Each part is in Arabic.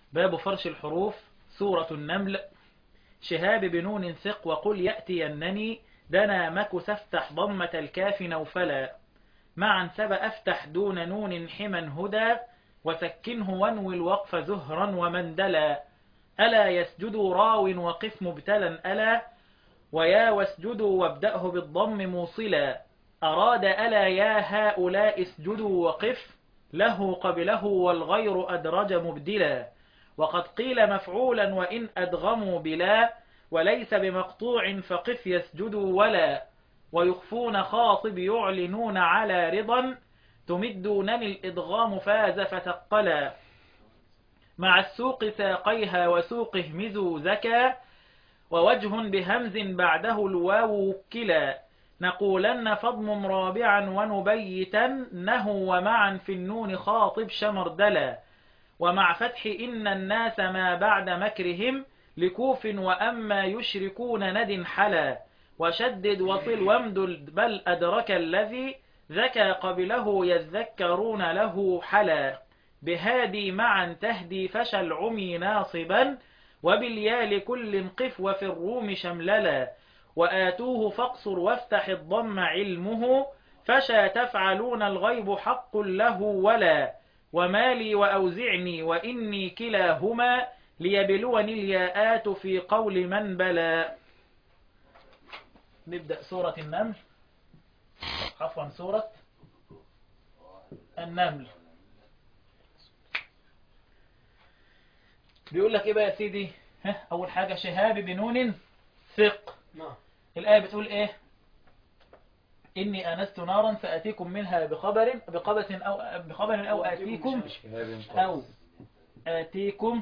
باب فرش الحروف. سورة النمل. شهاب بنون ثق وقل يأتينني دنا مكث افتح ضمة الكاف نوفلا معا سب أفتح دون نون حما هدى وسكنه وانوي الوقف زهرا ومندلا ألا يسجدوا راو وقف مبتلا ألا ويا واسجدوا وابدأه بالضم موصلا أراد ألا يا هؤلاء اسجدوا وقف له قبله والغير أدرج مبدلا وقد قيل مفعولا وإن أدغموا بلا وليس بمقطوع فقف يسجدوا ولا ويخفون خاطب يعلنون على رضا تمدونني الإدغام فاز فتقلا مع السوق ساقيها وسوق اهمزوا زكا ووجه بهمز بعده الواو وكلا نقولن فضم رابعا ونبيتنه ومعا في النون خاطب شمردلا ومع فتح إن الناس ما بعد مكرهم لكوف وأما يشركون ند حلا وشدد وصل وامدد بل أدرك الذي ذكى قبله يذكرون له حلا بهادي معا تهدي فشى العمي ناصبا وباليا لكل قف وفي الروم شمللا وآتوه فاقصر وافتح الضم علمه فشى تفعلون الغيب حق له ولا ومالي وأوزعني وإني كلاهما ليبلوني الياءات في قول من بلا. نبدأ سورة النمل، عفوا سورة النمل. بيقول لك ايه بقى يا سيدي؟ اول حاجة شهاب بنون ثق. الآية بتقول ايه؟ إني آنست نارا سأتيكم منها بخبر أو آتيكم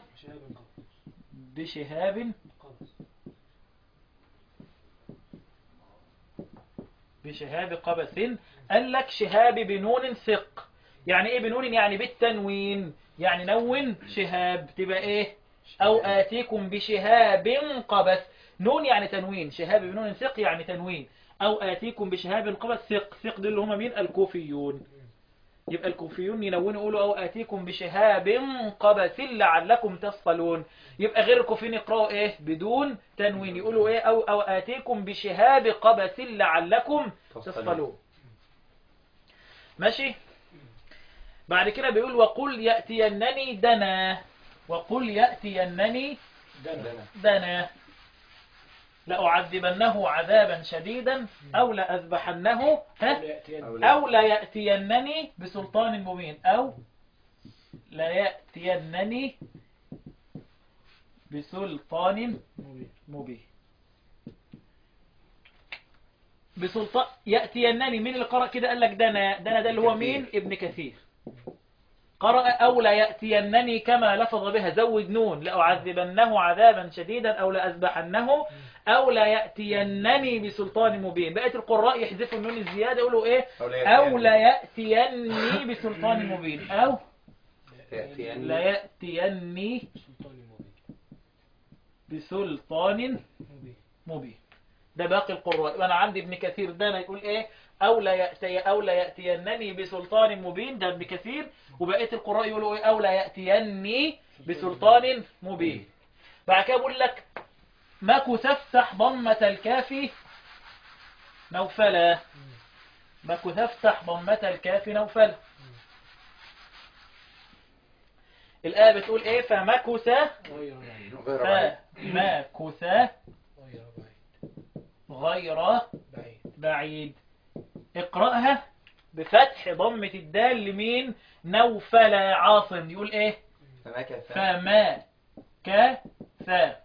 بشهاب قبس. قال لك شهاب بنون ثق. يعني ايه بنون؟ يعني بالتنوين، يعني نون شهاب تبقى ايه؟ أو آتيكم بشهاب قبس. نون يعني تنوين، شهاب بنون ثق يعني تنوين. أو آتيكم بشهاب قبس. ثق دول اللي هم مين؟ الكوفيون. يبقى الكوفيون ينونوا يقولوا أو آتيكم بشهاب قبس لعلكم تصطلون. يبقى غير الكوفيين يقرأوا إيه؟ بدون تنوين، يقولوا إيه؟ أو آتيكم بشهاب قبس لعلكم تصطلون. ماشي؟ بعد كده بيقول وقل يأتينني دنا. وقل يأتينني دنا لأعذبنه عذابا شديدا أو لأذبحنه أو ليأتينني بسلطان مبين. أو ليأتينني بسلطان مبين. بسلطان يأتينني. مين اللي قرأ كده قال لك دنا؟ دنا ده اللي هو مين؟ ابن كثير. قرأ أو ليأتينني كما لفظ بها، زود نون، لأعذبنه عذابا شديدا أو لأذبحنه أو ليأتينني بسلطان مبين. بقية القراء يحذفوا النون الزيادة يقولوا إيه؟ أو ليأتيني بسلطان مبين. أو ليأتيني بسلطان مبين. ده باقي القراء. وأنا عندي ابن كثير ده يقول إيه؟ أو ليأتينني بسلطان مبين، ده ابن كثير. وبقية القراء يقولوا إيه؟ أو ليأتيني بسلطان مبين. بعد كده بقول لك مكث افتح ضمة الكاف نوفلا. مكث افتح ضمة الكاف نوفلا. الآية بتقول إيه؟ فمكث غير بعيد. اقرأها بفتح ضمة الدال لمين؟ نوفلا. عاصم يقول ايه؟ فما كث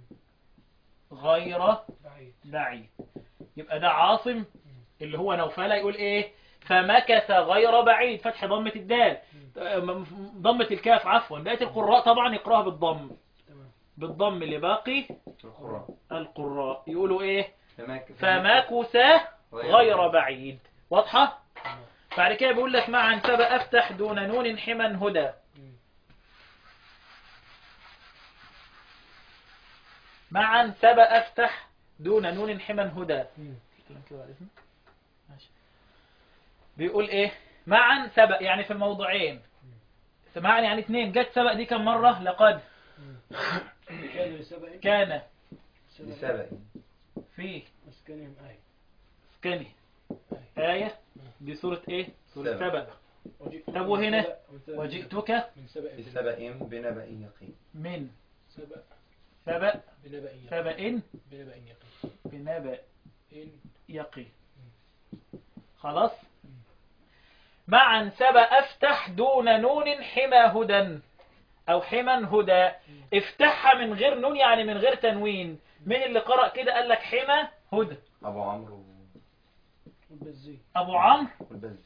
غير بعيد. يبقى ده عاصم اللي هو نوفلا يقول ايه؟ فمكث غير بعيد. فتح ضمة الدال، ضمة الكاف عفوا. بقية القراء طبعا يقرأها بالضم، بالضم اللي باقي القراء يقولوا ايه؟ فمكث غير بعيد. واضحة؟ بعد كده بيقول لك معا سب أفتح دون نون حما هدى. معا سب أفتح دون نون حما هدى. بيقول إيه؟ معا سب يعني في الموضعين. سمعني يعني اتنين. جت سبق دي كم مرة؟ لقد كان لسبأ كان لسبأ في مسكنهم آية سكنه آية. دي سورة ايه؟ سورة سبأ. سبأ. وجئتك طب من وهنا سبأ- من سبأ- وجئتك من سبأ لسبأ بنبأ يقين. من سبأ سبأ بنبأ يقين سبأ بنبأ يقين بنبأ إن يقين. خلاص. معا سبأ افتح دون نون حمى هدى او حما هدى. افتحها من غير نون يعني من غير تنوين. مين اللي قرأ كده قال لك حمى هدى؟ أبو عمرو والبزي ابو عمرو والبزي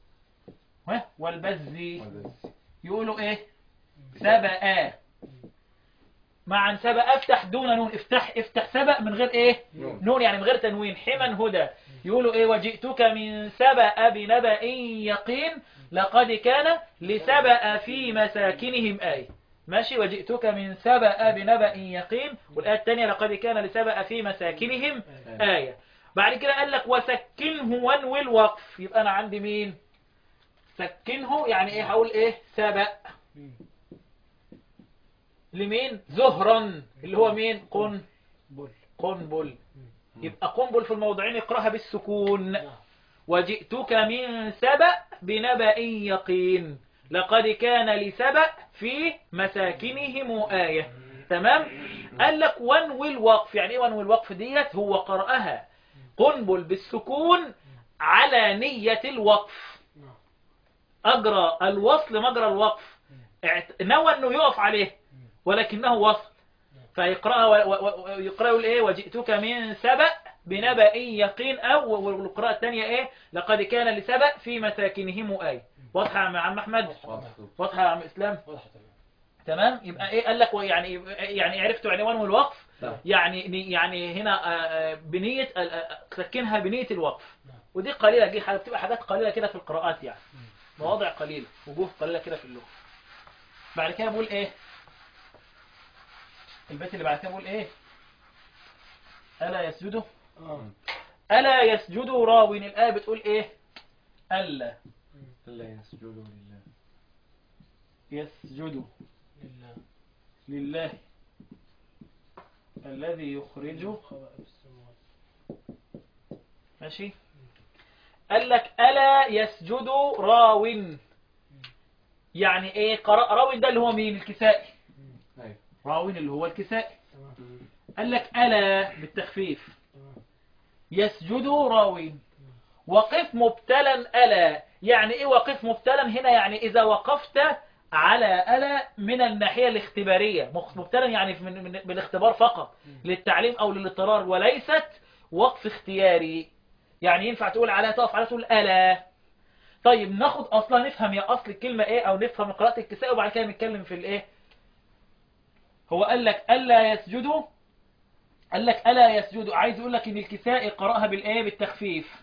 والبزي. والبزي. يقولوا ايه؟ سبأ. معا سبأ افتح دون نون. افتح سبأ من غير ايه؟ نون يعني من غير تنوين. حما هدى. يقولوا ايه؟ وجئتك من سبأ بنبأ يقين لقد كان لسبأ في مساكنهم آية. ماشي. وجئتك من سبأ بنبأ يقين. والآية الثانية لقد كان لسبأ في مساكنهم آية. بعد كده قال لك وسكنه وانوي الوقف. يبقى أنا عندي مين؟ سكنه يعني ايه؟ هقول ايه؟ سبأ لمين؟ زهرا اللي هو مين؟ بول قنبل. يبقى قنبل في الموضعين يقرأها بالسكون. وجئتك من سبأ بنبأ يقين لقد كان لسبأ في مساكنهم آية. تمام. قال لك وانوي الوقف. يعني ايه وانوي الوقف ديت؟ هو قرأها قنبل بالسكون على نية الوقف. أجرى الوصل مجرى الوقف. نوى أنه يقف عليه ولكنه وصل. فيقرأها ويقرأ يقول ايه؟ وجئتك من سبأ بنبأ يقين. او والقراءة الثانية ايه؟ لقد كان لسبأ في مساكنهم آية. واضحة يا عم احمد؟ واضحة يا عم اسلام؟ واضحة تمام. يبقى ايه قال لك؟ يعني عرفتوا عنوان والوقف. يعني هنا بنية تسكنها بنية الوقف. ودي قليلة. دي بتبقى حاجات قليلة كده في القراءات يعني. مواضع قليلة وجوه قليلة كده في اللغة. بعد كده بقول ايه؟ البيت اللي بعد كده بقول ايه؟ ألا يسجدوا ألا يسجدوا راو. الآية بتقول ايه؟ ألا يسجدوا لله. يسجدوا لله لله الذي يخرج. خبأ في السماوات. ماشي. قال لك ألا يسجدوا راو. يعني ايه؟ قرأ راو ده اللي هو مين؟ الكسائي. أيوة. راو اللي هو الكسائي. تمام قال لك ألا بالتخفيف. تمام يسجدوا راو. وقف مبتلا ألا. يعني ايه وقف مبتلا هنا؟ يعني إذا وقفت على ألا من الناحية الاختبارية. مبتلا يعني بالاختبار فقط للتعليم أو للاضطرار وليست وقف اختياري. يعني ينفع تقول على تقف على تقول ألا. طيب ناخد أصلا نفهم يا أصل الكلمة ايه أو نفهم قراءة الكساء وبعد كده نتكلم في الايه. هو قال لك ألا يسجدوا. قال لك ألا يسجدوا. عايز يقول لك إن الكساء قرأها بالايه؟ بالتخفيف.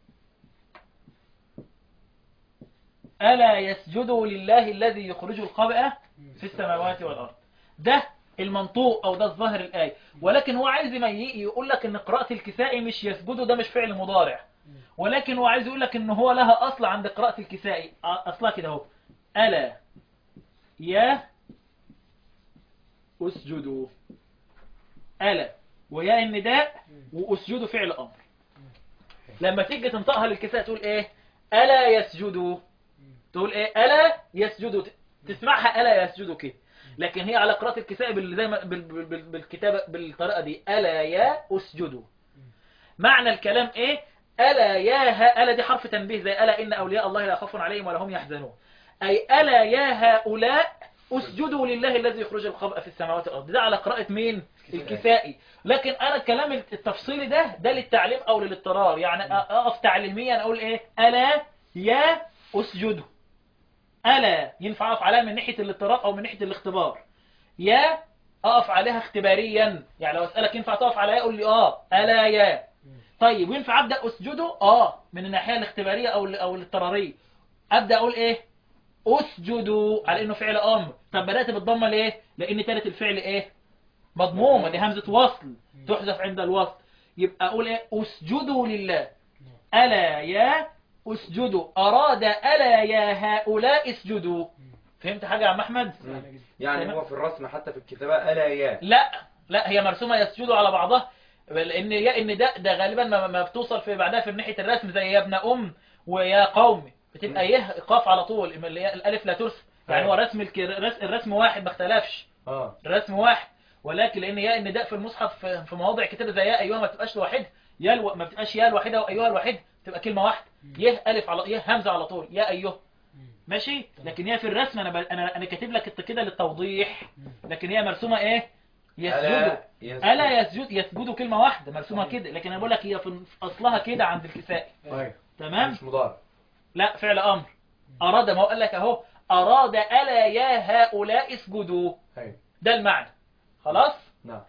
ألا يسجدوا لله الذي يخرج الخبأ في السماوات والأرض. ده المنطوق أو ده الظاهر الآية. ولكن هو عايز يقول لك إن قراءة الكسائي مش يسجدوا ده مش فعل مضارع. ولكن هو عايز يقول لك إن هو لها أصل عند قراءة الكسائي. أصلها كده اهو. ألا يا أسجدوا. ألا ويا النداء وأسجدوا فعل أمر. لما تيجي تنطقها للكساء تقول إيه؟ ألا يسجدوا. تقول ايه؟ ألا يسجدوا. تسمعها ألا يسجدوا كده. لكن هي على قراءة الكساء زي ما بالكتابة بالطريقة دي. ألا يا أسجدوا. معنى الكلام ايه؟ ألا يا ألا دي حرف تنبيه زي ألا إن أولياء الله لا خوف عليهم ولا هم يحزنون. أي ألا يا هؤلاء أسجدوا لله الذي يخرج الخبأ في السماوات والأرض. ده على قراءة مين؟ الكسائي. لكن أنا الكلام التفصيلي ده للتعليم أو للاضطرار. يعني أقف تعليميا أقول إيه؟ ألا يا أسجدوا. ألا ينفع أقف عليها من ناحية الاضطرار أو من ناحية الاختبار. يا أقف عليها اختباريا. يعني لو أسألك ينفع تقف عليها يقول لي ألا يا. طيب ينفع أبدأ أسجده من الناحية الاختبارية أو الاضطرارية. أبدأ أقول إيه؟ أسجدوا على إنه فعل أمر. طب بدأت بالضمة ليه؟ لأن تالت الفعل إيه؟ مضمومة. دي همزة وصل تحذف عند الوصل. يبقى أقول إيه؟ أسجدوا لله. ألا يا أسجدوا. أراد ألا يا هؤلاء اسجدوا. فهمت حاجة يا عم أحمد؟ سهلة جدا. يعني هو في الرسم حتى في الكتابة ألا يا. لا هي مرسومة يسجدوا على بعضها، لأن يا إن ده غالبا ما بتوصل في بعدها في ناحية الرسم زي يا ابن أم ويا قوم، بتبقى يه قاف على طول، اللي هي الألف لا ترسم، يعني هو رسم الرسم واحد ما اختلفش، الرسم واحد، ولكن لأن يا إن ده في المصحف في مواضع كتير زي يا أيها ما بتبقاش لوحدها، ما بتبقاش يا الوحيدة وأيها الوحيدة، تبقى كلمة واحدة، يه ألف على يه همزة على طول يا أيها. ماشي، لكن هي في الرسم انا كاتب لك كده للتوضيح، لكن هي مرسومه ايه؟ يسجدوا. الا يسجدوا كلمه واحده مرسومه كده، لكن انا بقول لك هي في اصلها كده عند الكسائي. تمام، مش مضارع. لا فعل امر. اراد، ما هو قال لك اهو اراد الا يا هؤلاء اسجدوا، ده المعنى. خلاص. نعم.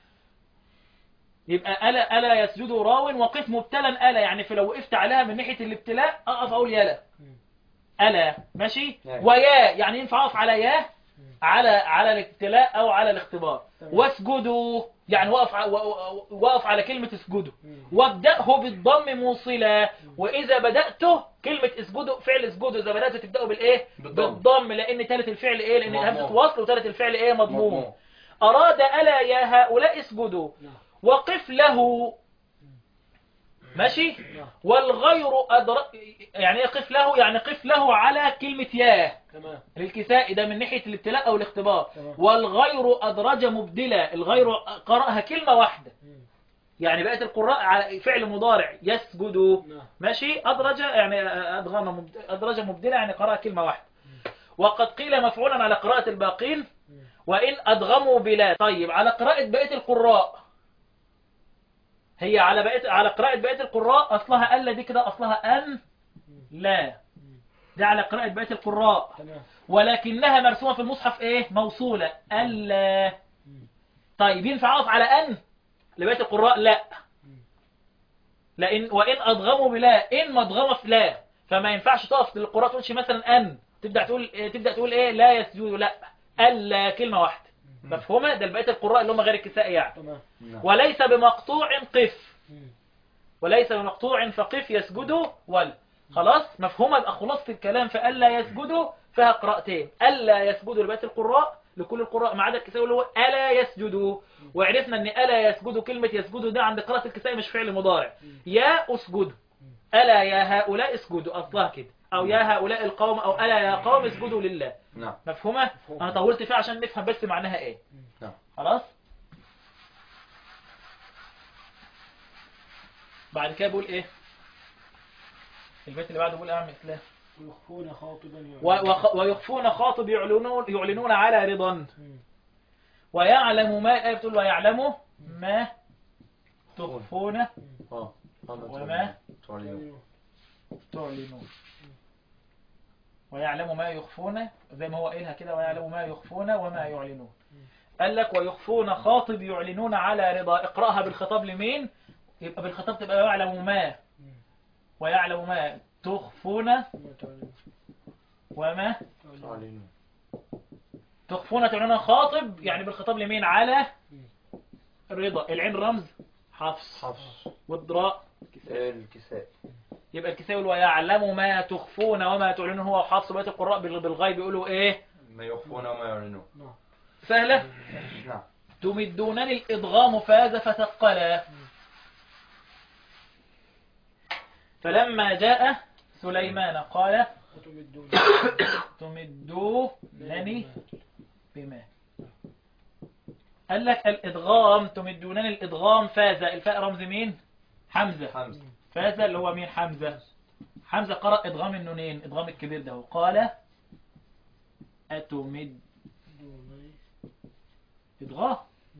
يبقى الا يسجدوا راو وقف مبتلا الا، يعني لو وقفت عليها من ناحيه الابتلاء اقف اقول يا لا ألا. ماشي. ويا يعني ينفع أقف على يا على الابتلاء أو على الاختبار. واسجدوا يعني وقف على كلمة اسجدوا، وابدأه بالضم موصلا، وإذا بدأته كلمة اسجدوا فعل اسجدوا إذا بدأته تبدأه بالإيه؟ بالضم، لأن ثالث الفعل إيه؟ لأن همزة وصل وثالث الفعل إيه؟ مضموم. أراد ألا يا هؤلاء اسجدوا وقف له. ماشي. والغير يعني يقف له، يعني قف له على كلمة ياه. تمام. للكسائي ده من ناحية الابتلاء أو الاختبار. والغير أدرج مبدلة، الغير قرأها كلمة واحدة، يعني بقت القراء على فعل مضارع يسجدوا. ماشي. أدرج يعني أدرج مبدلة يعني قرأها كلمة واحدة. وقد قيل مفعولا على قراءة الباقين، وإن أدغموا بلا. طيب على قراءة بقية القراء، هي على قراءة بقية القراء أصلها ألا، دي كده أصلها أن لا، دي على قراءة بقية القراء، ولكنها مرسومة في المصحف إيه؟ موصولة ألا. طيب ينفع أقف على أن لبقية القراء؟ لا، وإن أضغموا بلا، إن مضغمة في لا، فما ينفعش تقف للقراء تقولش مثلا أن تبدأ تقول إيه؟ لا يسجدوا، لا، ألا كلمة واحدة. مفهومة؟ ده لبقية القراء اللي هم غير الكسائي يعني. وليس بمقطوع قف، وليس بمقطوع فقف يسجدوا ولا. خلاص مفهومة. يبقى خلاصة الكلام في ألا يسجدوا فيها قراءتين، ألا يسجدوا لبقية القراء، لكل القراء ما عدا الكسائي اللي هو ألا يسجدوا. وعرفنا أن ألا يسجدوا كلمة يسجدوا ده عند قراءة الكسائي مش فعل مضارع، يا أسجدوا، ألا يا هؤلاء اسجدوا أصلها كده، أو يا هؤلاء القوم، أو ألا يا قوم اسجدوا لله. مفهومة؟ أنا طولت فيها عشان نفهم بس معناها إيه. خلاص. بعد كده بقول ايه البيت اللي بعده؟ بقول ايه يا عم اسلام؟ ويخفون خاطبا ويخفون خاطب يعلنون على رضا. ويعلم ما، الايه بتقول ويعلم ما تخفون وما تعلنون. ويعلم ما يخفون زي ما هو قايلها كده، ويعلم ما يخفون وما يعلنون. قال لك ويخفون خاطب يعلنون على رضا، اقرأها بالخطاب لمين؟ يبقى بالخطاب تبقى يعلم ما، ويعلم ما تخفون وما تخفون تعلنون خاطب، يعني بالخطاب لمين؟ على رضا. العين رمز حفص، والضراء الكساء. يبقى الكساء يقول ويعلم ما تخفون وما تعلنون، هو حفص. بقية القراء بالغيب يقولوا ايه؟ ما يخفون وما يعلنون. سهلة. نعم. تمدونني الإضغام فاز فتقلا. فلما جاء سليمان قال تمدونني بما. قال لك الإدغام تمدونني الإدغام فاز، الفاء رمز مين؟ حمزة. فاز اللي هو مين؟ حمزة قرأ إدغام النونين، إدغام الكبير ده، قال أتمد إدغام،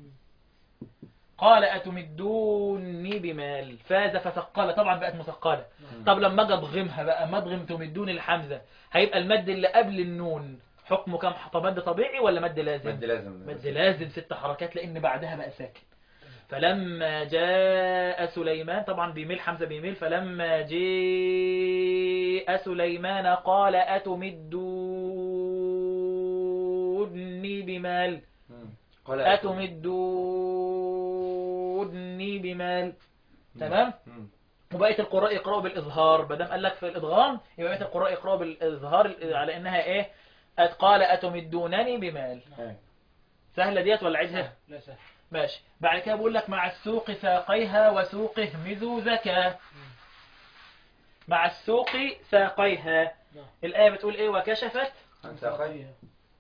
قال أتمدوني بمال، فاز فثقل، طبعا بقت مثقلة. طب لما اجي اضغمها بقى، ما اضغم تمدوني الحمزة، هيبقى المد اللي قبل النون حكمه كم؟ مد طبيعي ولا مد لازم؟ مد لازم 6 حركات، لأن بعدها بقى ساكن. فلما جاء سليمان، طبعا بيميل حمزة بيميل، فلما جاء سليمان قال أتمدوني بمال، أتمدوني بمال. تمام. وبقية القراء يقرأوا بالإظهار، بدل قال لك في الإدغام يبقى بقية القراء يقرأوا بالإظهار على إنها إيه؟ قال أتمدونني بمال. أي. سهلة ديت ولا عيدها؟ لا سهل. ماشي. بعد كده بقول لك مع السوق ساقيها وسوق اهمزوا زكاة. مع السوق ساقيها. نعم. الآية بتقول إيه؟ وكشفت عن ساقيه.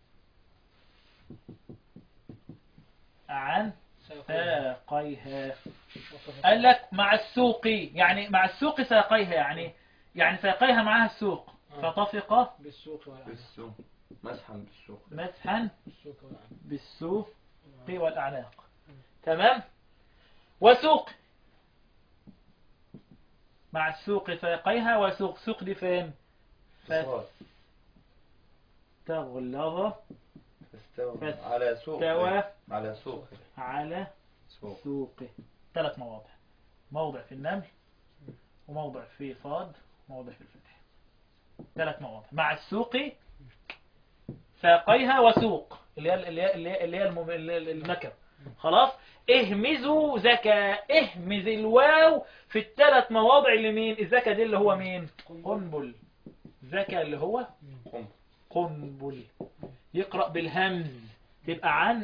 عن ساقيها. ساقيها. وصفت. قال لك مع السوق، يعني مع السوق ساقيها، يعني ساقيها معها السوق. فطفق بالسوق والأعناق. بالسوق. مسحا بالسوق. مسحا بالسوق والأعناق. بالسوق والأعناق. تمام. وسوق مع السوق ساقيها وسوق. سوق دي فين؟ فاستوى. تغلظ فاستوى على سوق. استوى على سوق. على سوق. سوقه. 3 مواضع. موضع في النمل، وموضع في صاد، وموضع في الفتح. 3 مواضع. مع السوق ساقيها وسوق اللي هي النكر. خلاص. اهمزوا زكاة. اهمز الواو في ال3 مواضع اللي مين؟ الزكاة دي اللي هو مين؟ قنبل. زكاة اللي هو قم. قنبل. يقرأ بالهمز تبقى عن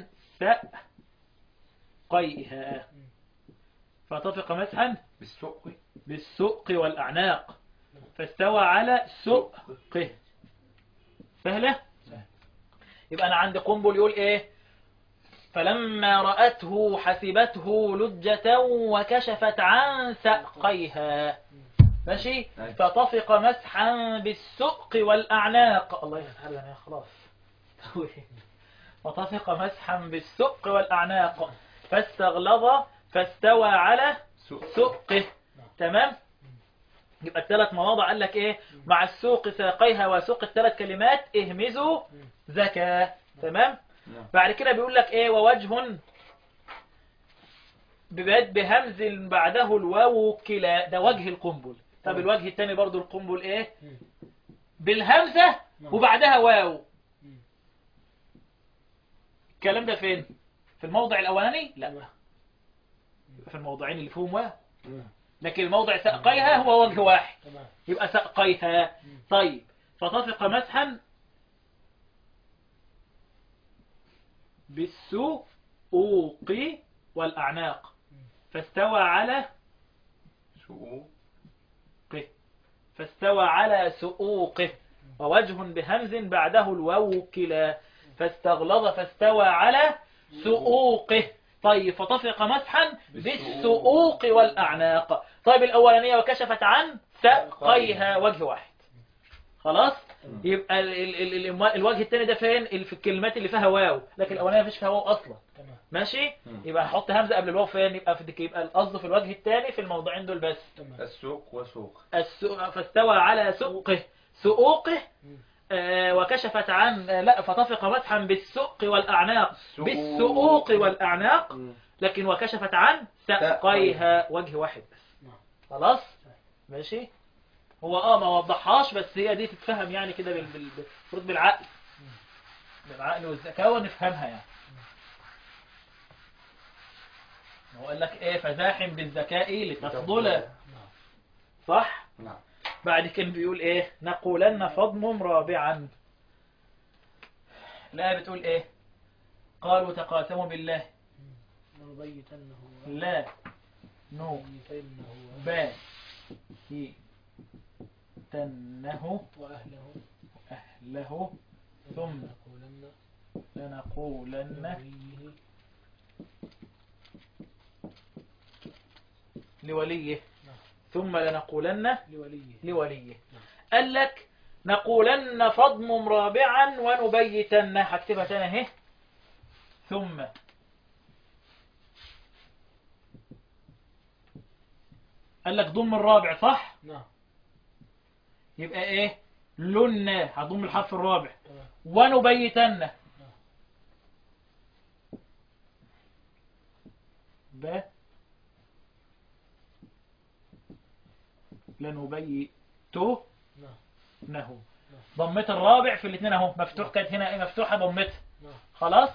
ساقيها. فتطفق مسحا بالسوق. بالسوق والأعناق. فاستوى على سوقه. سهلة. يبقى أنا عندي قنبل يقول إيه؟ فلما رأته حسبته لجة وكشفت عن ساقيها. ماشي. فطفق مسحا بالسوق والأعناق. الله يسهل يا خلاص. فطفق مسحا بالسوق والأعناق فاستغلظ فاستوى على سوقه. تمام. يبقى ال3 مواضع قال لك ايه؟ مع السوق ساقيها وسوق ال3 كلمات اهمزوا زكاة. تمام. بعد كده بيقول لك ايه؟ ووجه بهمز بعده الواو كلا. ده وجه القنبل. طب الوجه الثاني برضو القنبل ايه؟ بالهمزة وبعدها واو. الكلام ده فين؟ في الموضع الاولاني؟ لا، في الموضعين اللي فيهم واو. لكن الموضع ساقيها هو وجه واحد، يبقى ساقيها. طيب. فطفق مسحا بالسوق والأعناق فاستوى على سوق. فاستوى على سؤوقه. ووجه بهمز بعده الواو كلا. فاستغلظ فاستوى على سؤوقه. طيب. فطفق مسحا بالسؤوق والأعناق. طيب الأولانية وكشفت عن ساقيها وجه واحد. خلاص. يبقى الوجه الثاني ده فين؟ في الكلمات اللي فيها واو، لكن الأولانية مفيش فيها واو أصلا. ماشي. يبقى هحط همزة قبل الواو فين؟ يبقى القصد في الوجه الثاني في الموضوعين دول بس. السوق وسوق. فاستوى على سؤقه. سؤوقه. وكشفت عن لا. فطفق مسحا بالسوق والأعناق. بالسؤوق والأعناق. لكن وكشفت عن ساقيها وجه واحد بس. خلاص. ماشي. هو ما وضحهاش، بس هي دي تتفهم يعني كده بالفروض بالعقل. بالعقل والذكاء ونفهمها يعني. هو قال لك ايه؟ فزاحم بالذكاء لتفضله. صح. نعم. بعد كده بيقول ايه؟ نقولن فضم رابعا. الآية بتقول ايه؟ قالوا تقاسموا بالله لا نبيتنه وأهله ثم لنقولن لوليه ثم لنقولن لوليه. قال لك نقولن فضم رابعا ونبيتن. هكتبها تاني اهي. ثم قال لك ضم الرابع صح؟ نعم. يبقى ايه؟ لن. هضم الحرف الرابع. ونبيتن. ب لنبيته نهو. ضمت الرابع في الاثنين اهو مفتوح. كانت هنا ايه؟ مفتوحه ضمتها. خلاص.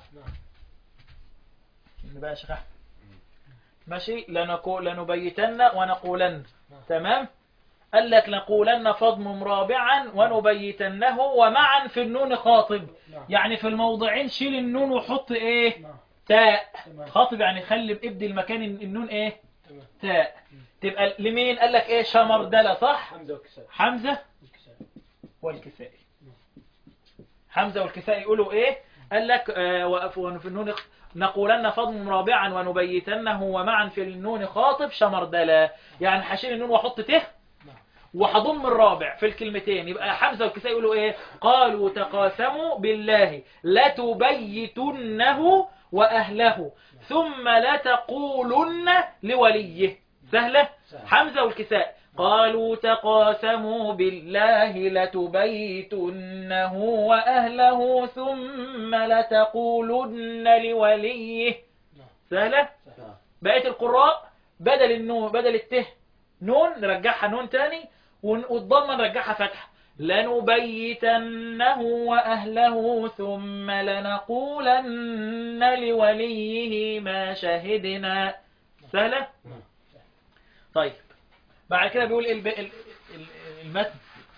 بقى يا شيخ احمد. ماشي. لنبيتن ونقولن. تمام. قال لك نقولن فضم رابعا ونبيتنه ومعا في النون خاطب. نعم. يعني في الموضعين شيل النون وحط ايه؟ نعم. تاء. تمام. خاطب يعني خلي ابدي المكان النون ايه؟ تمام. تاء. تبقى لمين؟ قال لك ايه؟ شمردلة صح؟ حمزة والكسائي. حمزة والكسائي. والكسائي. حمزة والكسائي يقولوا ايه؟ قال لك وفي النون نقولن فضم رابعا ونبيتنه ومعا في النون خاطب شمردلة. يعني هشيل النون واحط ته وهضم الرابع في الكلمتين. يبقى حمزة والكسائي يقولوا ايه؟ قالوا تقاسموا بالله لتبيتنه وأهله ثم لتقولن لوليه. سهلة؟ حمزة والكسائي قالوا تقاسموا بالله لتبيتنه وأهله ثم لتقولن لوليه. سهلة؟ بقية القراء بدل النون بدل الته نون نرجعها نون تاني والضمة نرجعها فتحة. لنبيتنه وأهله ثم لنقولن لوليه ما شهدنا. سهلة؟ طيب بعد كده بيقول المتن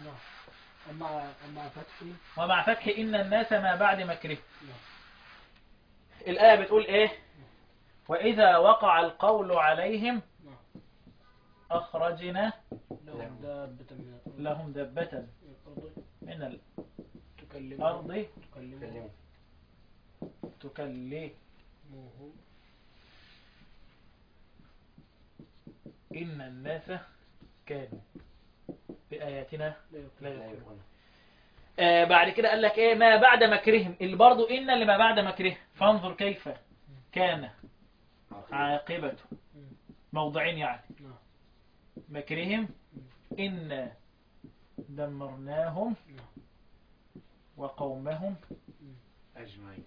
ومع فتح إن الناس ما بعد مكره. الآية بتقول إيه؟ وإذا وقع القول عليهم أخرجنا لهم دابة من الأرض تكلمهم إن الناس كانوا بآياتنا لا يؤمنون. بعد كده قال لك إيه؟ ما بعد مكرهم اللي برضو إن اللي ما بعد مكره. فانظر كيف كان عاقبة موضعين يعني مكرهم إن دمرناهم وقومهم أجمعين.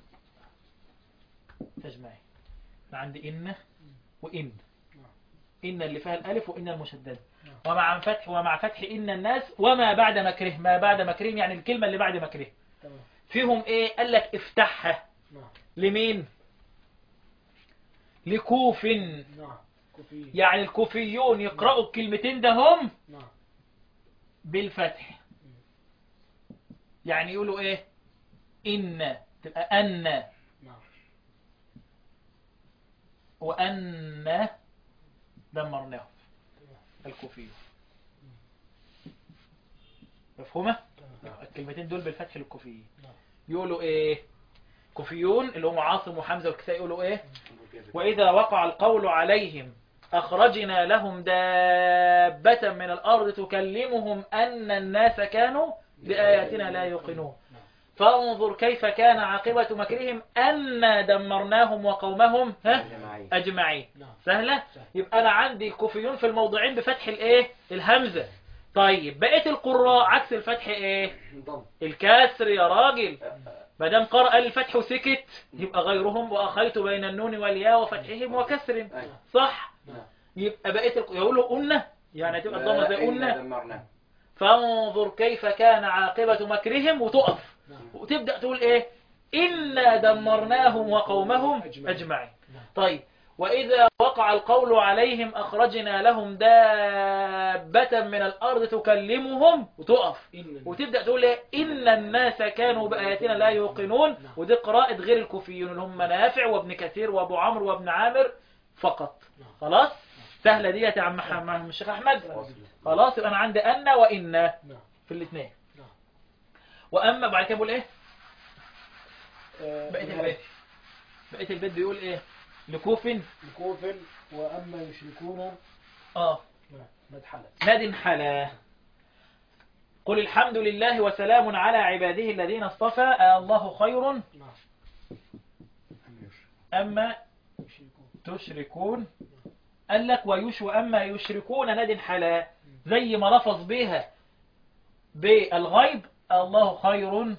عندي إن وإن إن اللي فيها الألف وإن المشددة ومع فتح إن الناس وما بعد مكره. ما بعد مكرهم يعني الكلمة اللي بعد مكره فيهم إيه؟ قال لك افتحها لمين؟ لكوف. يعني الكوفيون يقرأوا الكلمتين ده هم بالفتح. يعني يقولوا ايه؟ إن تبقى أن وأن دمرناهم الكوفيون. مفهومة؟ الكلمتين دول بالفتح للكوفيين. يقولوا ايه؟ كوفيون اللي هم عاصم وحمزة والكسائي يقولوا ايه؟ وإذا وقع القول عليهم أخرجنا لهم دابة من الأرض تكلمهم أن الناس كانوا بآياتنا لا يوقنون. فانظر كيف كان عاقبة مكرهم أن دمرناهم وقومهم أجمعين. سهلة؟ يبقى أنا عندي الكوفيون في الموضعين بفتح الإيه؟ الهمزة. طيب بقية القراء عكس الفتح إيه؟ الكسر يا راجل. مادام قرأ الفتح وسكت يبقى غيرهم وأخيت بين النون والياء وفتحهم وكسر. صح؟ يبقى بقية يقولوا قلنا يعني تبقى الضمة زي قلنا. فانظر كيف كان عاقبة مكرهم وتقف وتبدأ تقول ايه؟ إنا دمرناهم وقومهم أجمعين. طيب وإذا وقع القول عليهم أخرجنا لهم دابة من الأرض تكلمهم وتقف وتبدأ تقول إيه؟ إن الناس كانوا بآياتنا لا يوقنون. ودي قراءة غير الكوفيون اللي هم نافع وابن كثير وابو عمرو وابن عامر فقط. خلاص سهلة دي يا عم الشيخ أحمد. خلاص يبقى أنا عندي أن وإن في الاثنين. وأما بعد كده بقول إيه؟ بقية البيت بيقول إيه؟ لكوف وأما يشركون ناد حلا. قل الحمد لله وسلام على عباده الذين اصطفى الله خير أما تشركون. قال لك وأما يشركون ناد حلا زي ما لفظ بها بالغيب الله خير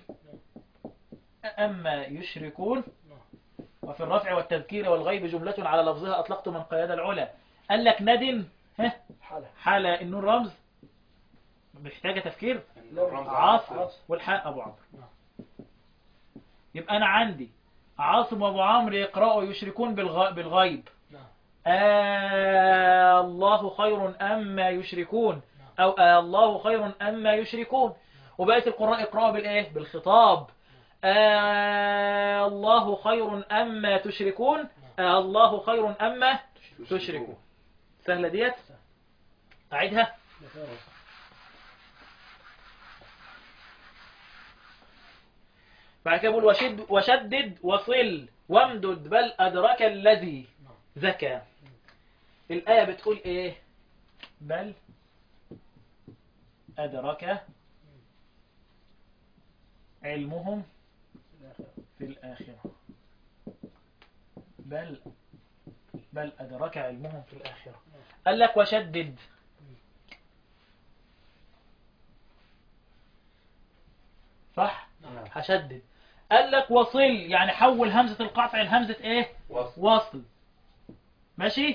أما يشركون. وفي الرفع والتذكير والغيب جملة على لفظها أطلقت من قياد العلا. قال لك ندم حلا النون رمز محتاجة تفكير عاصم والحاء أبو عمرو. يبقى أنا عندي عاصم وأبو عمرو يقرأوا يشركون بالغيب الله خير أما يشركون. أو الله خير أما يشركون. وبقية القراء اقرأوا بالإيه؟ بالخطاب. الله خير أما تشركون، الله خير أما تشركون. سهلة ديت؟ أعيدها. بعد كده بقول وشدد وصل وامدد بل أدرك الذي زكى. الآية بتقول إيه؟ بل أدرك علمهم في الآخرة. بل أدرك علمهم في الآخرة. قال لك وشدد. صح؟ هشدد. قال لك وصل يعني حول همزة القطع لهمزة ايه؟ وصل. ماشي؟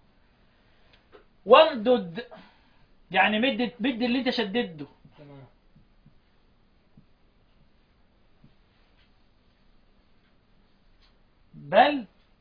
وامدد يعني مد اللي انت شدده. بل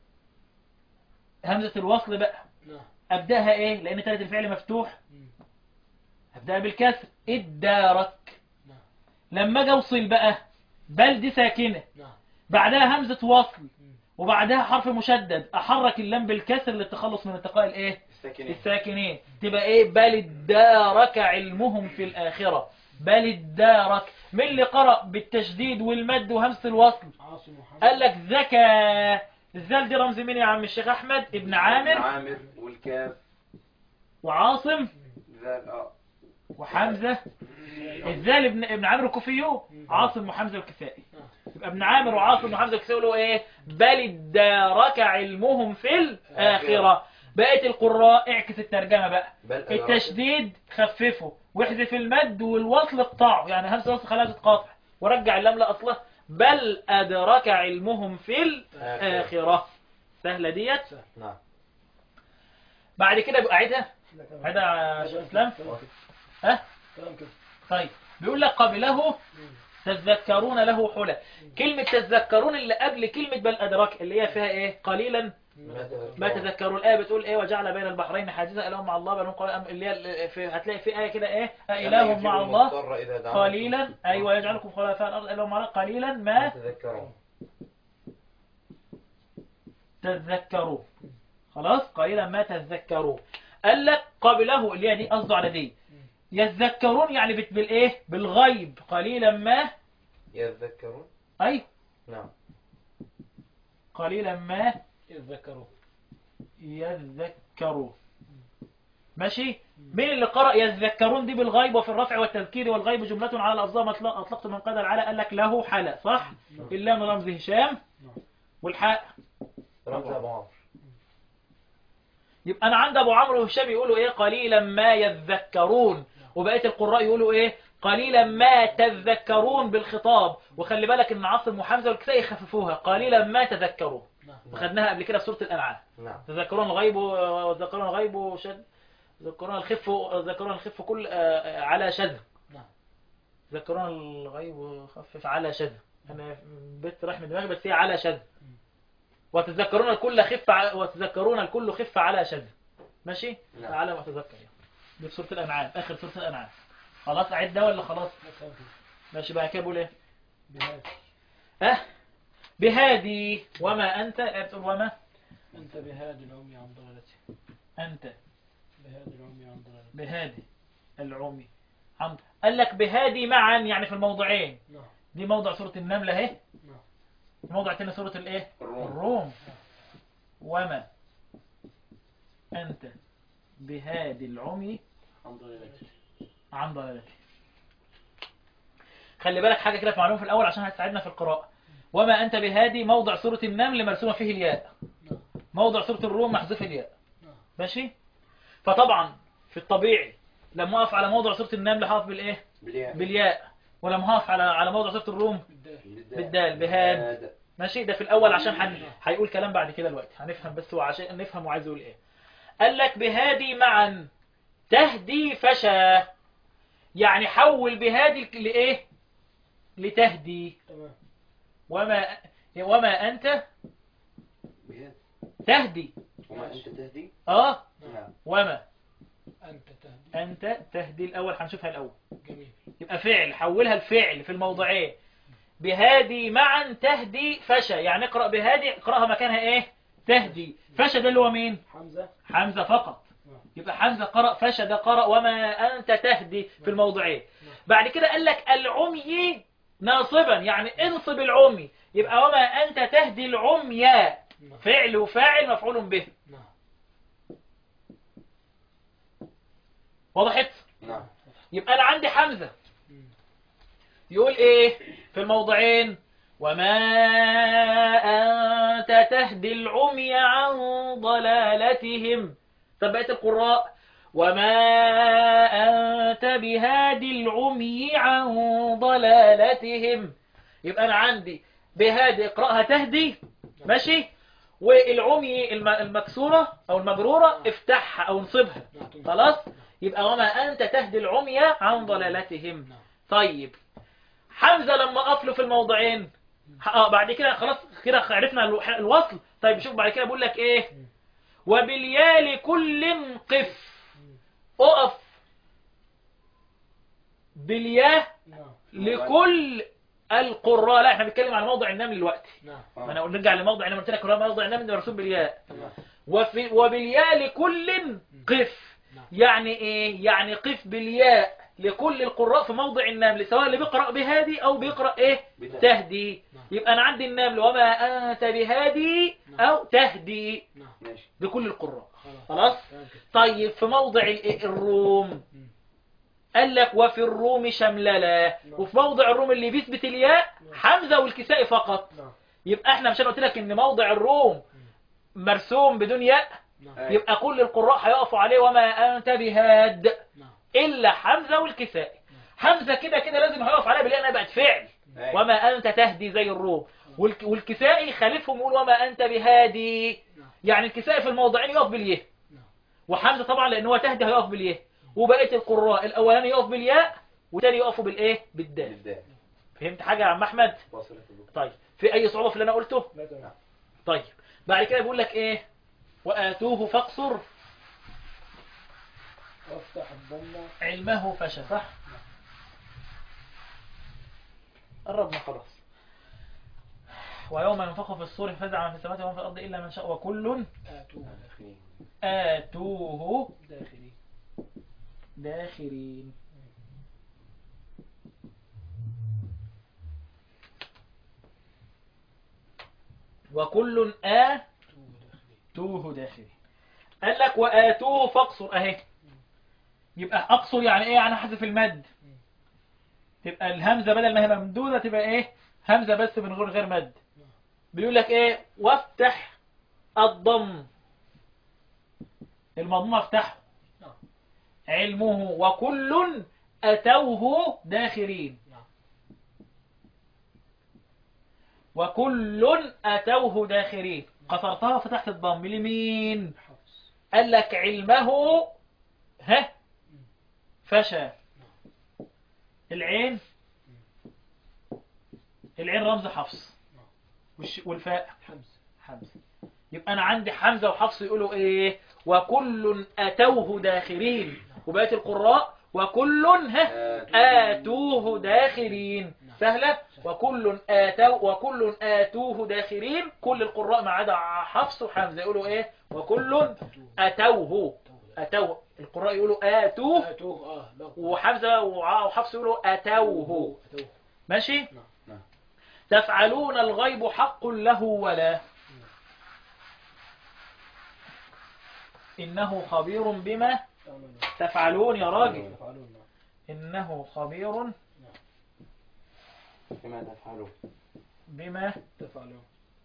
همزة الوصل بقى أبدأها إيه؟ لأن تالت الفعل مفتوح، أبدأها بالكسر. ادارك. لما أجي أوصل بقى بل دي ساكنة، بعدها همزة وصل وبعدها حرف مشدد، أحرك اللام بالكسر للتخلص من التقاء الإيه؟ الساكنين. تبقى إيه؟ بل ادارك علمهم في الآخرة. بل ادارك. من اللي قرأ بالتشديد والمد وهمزة الوصل؟ قال لك زكى. الزال دي رمز مين يا عم الشيخ أحمد؟ ابن عامر والكاف وعاصم زال وحمزة. الزال ابن عامر الكوفيو، عاصم وحمزة الكسائي. يبقى ابن عامر وعاصم وحمزة الكسائي له ايه؟ بل ادارك علمهم في الآخرة. بقية القراء اعكس الترجمة بقى. التشديد خففه واحذف المد والوصل اقطعه، يعني همزة الوصل خلاها تتقاطع ورجع اللام لأصله. بل أدرك علمهم في الآخرة. سهلة ديت؟ نعم. بعد كده بقى أعيدها. أعيدها يا شيخ إسلام. ها؟ طيب بيقول لك قبله تذكرون له حلى. كلمة تذكرون اللي قبل كلمة بل أدرك اللي هي فيها إيه؟ قليلا ما تذكرون. الآية بتقول إيه؟ وجعل بين البحرين حاجزا إله مع الله اللي هي هتلاقي في آية كده إيه؟ إله مع الله قليلا. أيوة يجعلكم خلفاء الأرض إله مع الله قليلا ما تذكرون. خلاص قليلا ما تذكرون. قال لك قبله اللي هي دي قصده على دي يذكرون يعني بالايه؟ بالغيب. قليلا ما يذكرون. اي نعم. قليلا ما يذكرون. ماشي. مين اللي قرأ يذكرون دي بالغيب وفي الرفع والتذكير والغيب جملة على الأفظاء ما أطلقت من قدر على. قال لك له حلا. صح. اللام رمز هشام والحاء رمز أبو عمرو. يبقى أنا عند أبو عمرو وهشام يقولوا إيه؟ قليلا ما يذكرون. وبقية القراء يقولوا إيه؟ قليلا ما تذكرون بالخطاب. وخلي بالك إن عاصم وحمزة والكسائي يخففوها قليلا ما تذكرون. وخدناها قبل كده في سورة الأنعام. تذكرون الغيب وذكرون الغيب وشد ذكرون الخف كل على شذ. ذكرون الغيب وخفف على شذ. أنا بيت راح من دماغي بس هي على شذ. وتذكرون الكل خف على شذ. ماشي. على ما تذكر يعني. دي في سورة الأنعام آخر سورة الأنعام. خلاص أعد ده ولا خلاص؟ ماشي. بقى كده بقول إيه؟ بهادي. وما أنت بتقول وما أنت بهادي العمي عن ضلالته. أنت بهادي العمي عن ضلالته. بهادي العمي عن. قال لك بهادي معا يعني في الموضعين. دي موضع سورة النملة اهي. موضع تاني سورة الايه؟ الروم. وما أنت بهادي العمي عن ضلالته. خلي بالك حاجة كده في معلومة في الأول عشان هتساعدنا في القراءة. وما أنت بهادي موضع سورة النمل مرسومة فيه الياء. موضع سورة الروم محذوف الياء. ماشي. فطبعا في الطبيعي لما أقف على موضع سورة النمل هقف بالإيه؟ بالياء. ولما هقف على موضع سورة الروم بالدال. بهاد. ماشي. ده في الأول عشان هيقول كلام بعد كده دلوقتي هنفهم بس هو عشان نفهم وعايز يقول إيه. قال لك بهادي معا تهدي فشا يعني حول بهادي لإيه؟ لتهدي. وما أنت تهدي. وما أنت تهدي. وما أنت تهدي. أنت تهدي الأول، هنشوفها الأول. جميل. يبقى فعل، حولها الفعل في الموضعين. بهادي معا تهدي فشى، يعني اقرأ بهادي اقرأها مكانها ايه؟ تهدي. فشى ده اللي هو مين؟ حمزة. حمزة فقط. يبقى حمزة قرأ، فشى ده قرأ وما أنت تهدي في الموضعين. بعد كده قال لك العمي ناصبا، يعني انصب العمي، يبقى وما أنت تهدي العمي، فعل وفاعل مفعول به. نعم. وضحت؟ نعم. يبقى أنا عندي حمزة يقول ايه في الموضعين؟ وما أنت تهدي العمي عن ضلالتهم. طب بقية القراء وما أنت بهادي العمي عن ضلالتهم. يبقى أنا عندي بهادي اقرأها تهدي، ماشي، والعمي المكسورة أو المجرورة افتحها أو انصبها. خلاص، يبقى وما أنت تهدي العمي عن ضلالتهم. طيب حمزة لما قفله في الموضعين، بعد كده خلاص كده عرفنا الوصل. طيب شوف بعد كده بقول لك ايه؟ وباليال كل قف، اقف بالياء لكل القراء. لا احنا بنتكلم على موضع النمل دلوقتي. ما انا نرجع لموضع النمل، قلت لك موضع النمل ده مرسوم بالياء. وبالياء لكل قف، يعني ايه؟ يعني قف بالياء لكل القراء في موضع النمل، سواء اللي بيقرأ بهادي او بيقرأ ايه؟ تهدي. يبقى انا عندي النمل وما انت بهادي او تهدي لكل القراء. خلاص. طيب في موضع الروم قال لك وفي الروم شمللا، وفي موضع الروم اللي بيثبت الياء حمزة والكسائي فقط. يبقى احنا مش قلت لك ان موضع الروم مرسوم بدون ياء، يبقى كل القراء هيقفوا عليه وما انت بهاد الا حمزة والكسائي. حمزة كده كده لازم هيقف عليها بالياء، بقت فعل وما انت تهدي زي الروم، والكسائي خالفهم يقول وما انت بهادي، يعني الكسائي في الموضعين يقف بالياء، وحمزة طبعا لان هو تهدي هيقف بالياء، وبقيه القراء الاولاني يقف بالياء والثاني يقفوا بالايه؟ بالدال. فهمت حاجه يا عم احمد؟ طيب في اي صعوبه في اللي انا قلته؟ طيب بعد كده بيقول لك ايه؟ واتوه فاقصر وافتح الضمه علمه فشى، صح؟ قربنا خلاص. ويوم ينفخ في الصور فزع من في السماوات ومن في الارض الا من شاء وكل اتوه داخرين. وكل آتوه داخرين. قال لك وآتوه فاقصر اهي، يبقى اقصر يعني ايه؟ يعني حذف المد، تبقى الهمزة بدل ما هي ممدودة تبقى ايه؟ همزة بس من غير مد. بيقول لك ايه؟ وافتح الضم، المضموم افتحه، علمه وكل أتوه داخرين. وكل أتوه داخرين، قصرتها وفتحت الضم لمين؟ قال لك علمه فشى. العين رمز حفص، والفاء حمزة. يبقى أنا عندي حمزة وحفص يقولوا إيه؟ وكل أتوه داخرين، وبقية القراء وكل آتوه داخرين. سهلة. وكل آتوه داخرين، كل القراء ما عدا حفص وحمزة يقولوا إيه؟ وكل أتوه. القراء يقولوا آتوه، وحمزة وحفص يقولوا أتوه. ماشي؟ تفعلون الغيب حق له ولا إنه خبير بما تفعلون. يا راجل إنه خبير بما تفعلون.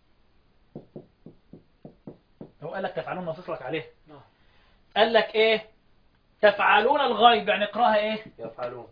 هو قال لك تفعلون نصص لك عليه. قال لك إيه؟ تفعلون الغيب، يعني اقراها إيه؟ يفعلون.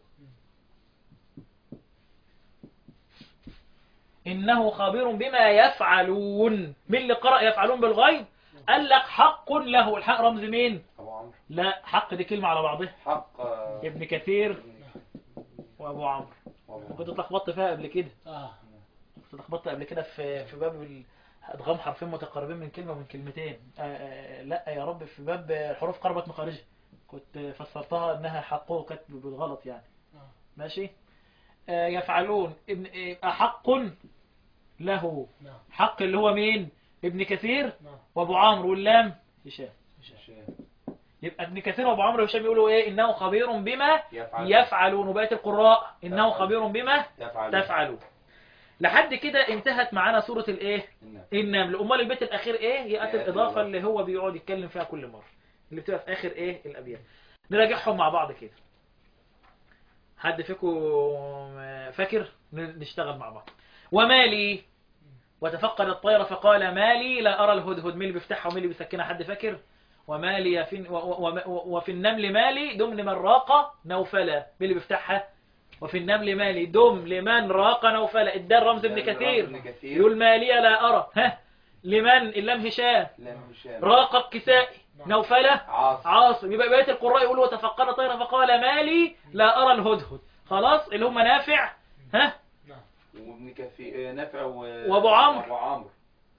إنه خبير بما يفعلون. مين اللي قرأ يفعلون بالغيب؟ قال لك حق له. الحق رمز مين؟ أبو عمرو. لا، حق دي كلمة على بعضها. حق ابن كثير وأبو عمرو. كنت اتلخبطت فيها قبل كده. كنت اتلخبطت قبل كده في باب ادغام حرفين متقاربين من كلمة ومن كلمتين. لا يا رب، في باب الحروف قربت مخارجها. كنت فسرتها انها حقه كتب بالغلط يعني. آه. ماشي. يفعلون أحق له. نعم. حق اللي هو مين؟ ابن كثير نعم. وابو عمرو واللام هشام. هشام. يبقى ابن كثير وابو عمرو وهشام يقولوا ايه؟ انه خبير بما يفعل. يفعلون. بقية القراء انه تفعل. خبير بما يفعل. تفعلون. لحد كده انتهت معانا سورة الايه؟ النمل. امال البيت الاخير ايه؟ هي اتى الاضافه اللي هو بيقعد يتكلم فيها كل مره، اللي بتبقى في اخر ايه؟ الابيات. نراجعهم مع بعض كده. حد فيكم فاكر؟ نشتغل مع بعض. ومالي وتفقد الطير فقال مالي لا أرى الهدهد. مين اللي بيفتحها ومين اللي بيسكنها؟ حد فاكر؟ ومالي وفي النمل مالي دم لمن راق نوفلا. مين اللي بيفتحها؟ وفي النمل مالي دم لمن راق نوفلا. الدال رمز ابن كثير يقول مالي لا أرى. ها لمن؟ اللام هشام. راق الكسائي. نوفلا عاصم. يبقى بقية القراء يقولوا وتفقد الطير فقال مالي لا أرى الهدهد. خلاص اللي هم نافع وابن كثير نافع وابو عمرو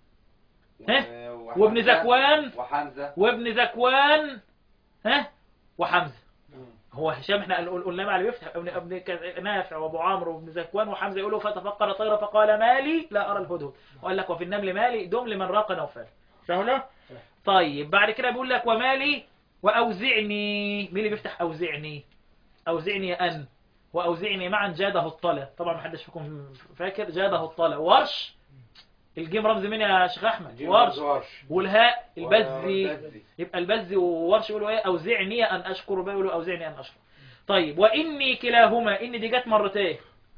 وابن ذكوان وحمزة وابن ذكوان وحمزة. هو هشام احنا قلنا مع اللي بيفتح ابن نافع وابو عمرو وابن ذكوان وحمزة يقولوا فتفقد الطير فقال مالي لا أرى الهدهد. وقال لك وفي النمل مالي دم لمن راق نوفل. سهلة؟ طيب بعد كده بيقول لك ومالي وأوزعني. مين اللي بيفتح أوزعني؟ أوزعني أن وأوزعني معا جاده الطلا. طبعا ما حدش فيكم فاكر جاده الطلا. ورش الجيم رمز مين يا شيخ أحمد؟ ورش. والهاء البزي. يبقى البزي وورش يقولوا ايه؟ أوزعني أن أشكر. بيقولوا أوزعني أن أشكر. طيب وإني كلاهما. إني دي جت مرتين.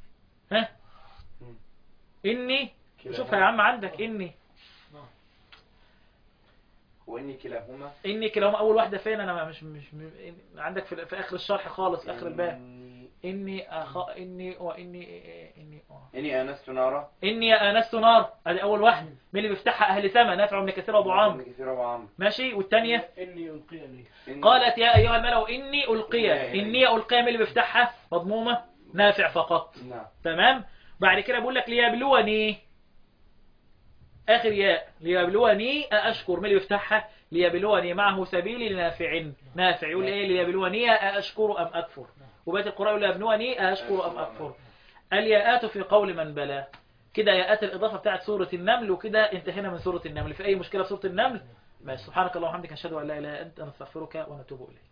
إني شوفها يا عم عندك. إني وإني كلاهما. إني كلاهما أول واحدة فين؟ أنا مش عندك في آخر الشرح خالص آخر الباب. إني آنست نارا. إني آنست نار. هذه أول واحدة. مين اللي بيفتحها؟ أهل سما. نافع بن كثير وأبو عمرو. ماشي. والثانية إني ألقي لي. قالت يا أيها الملأ إني ألقي. إني ألقي. مين اللي بيفتحها؟ مضمومة. نافع فقط. تمام. بعد كده بقول لك ليبلوني. آخر ياء ليبلوني أشكر. مين اللي بيفتحها؟ ليبلوني معه سبيلي لنافع. نافع يقول إيه؟ ليبلوني أشكر أم أكفر. وبيت القراء يقول ليبلوني أشكر أم أكفر. الياءات في قول من بلا. كده ياءات الإضافة بتاعت سورة النمل. وكده انتهينا من سورة النمل. في أي مشكلة في سورة النمل؟ سبحانك اللهم وبحمدك نشهد أن لا إله إلا أنت نستغفرك ونتوب إليك.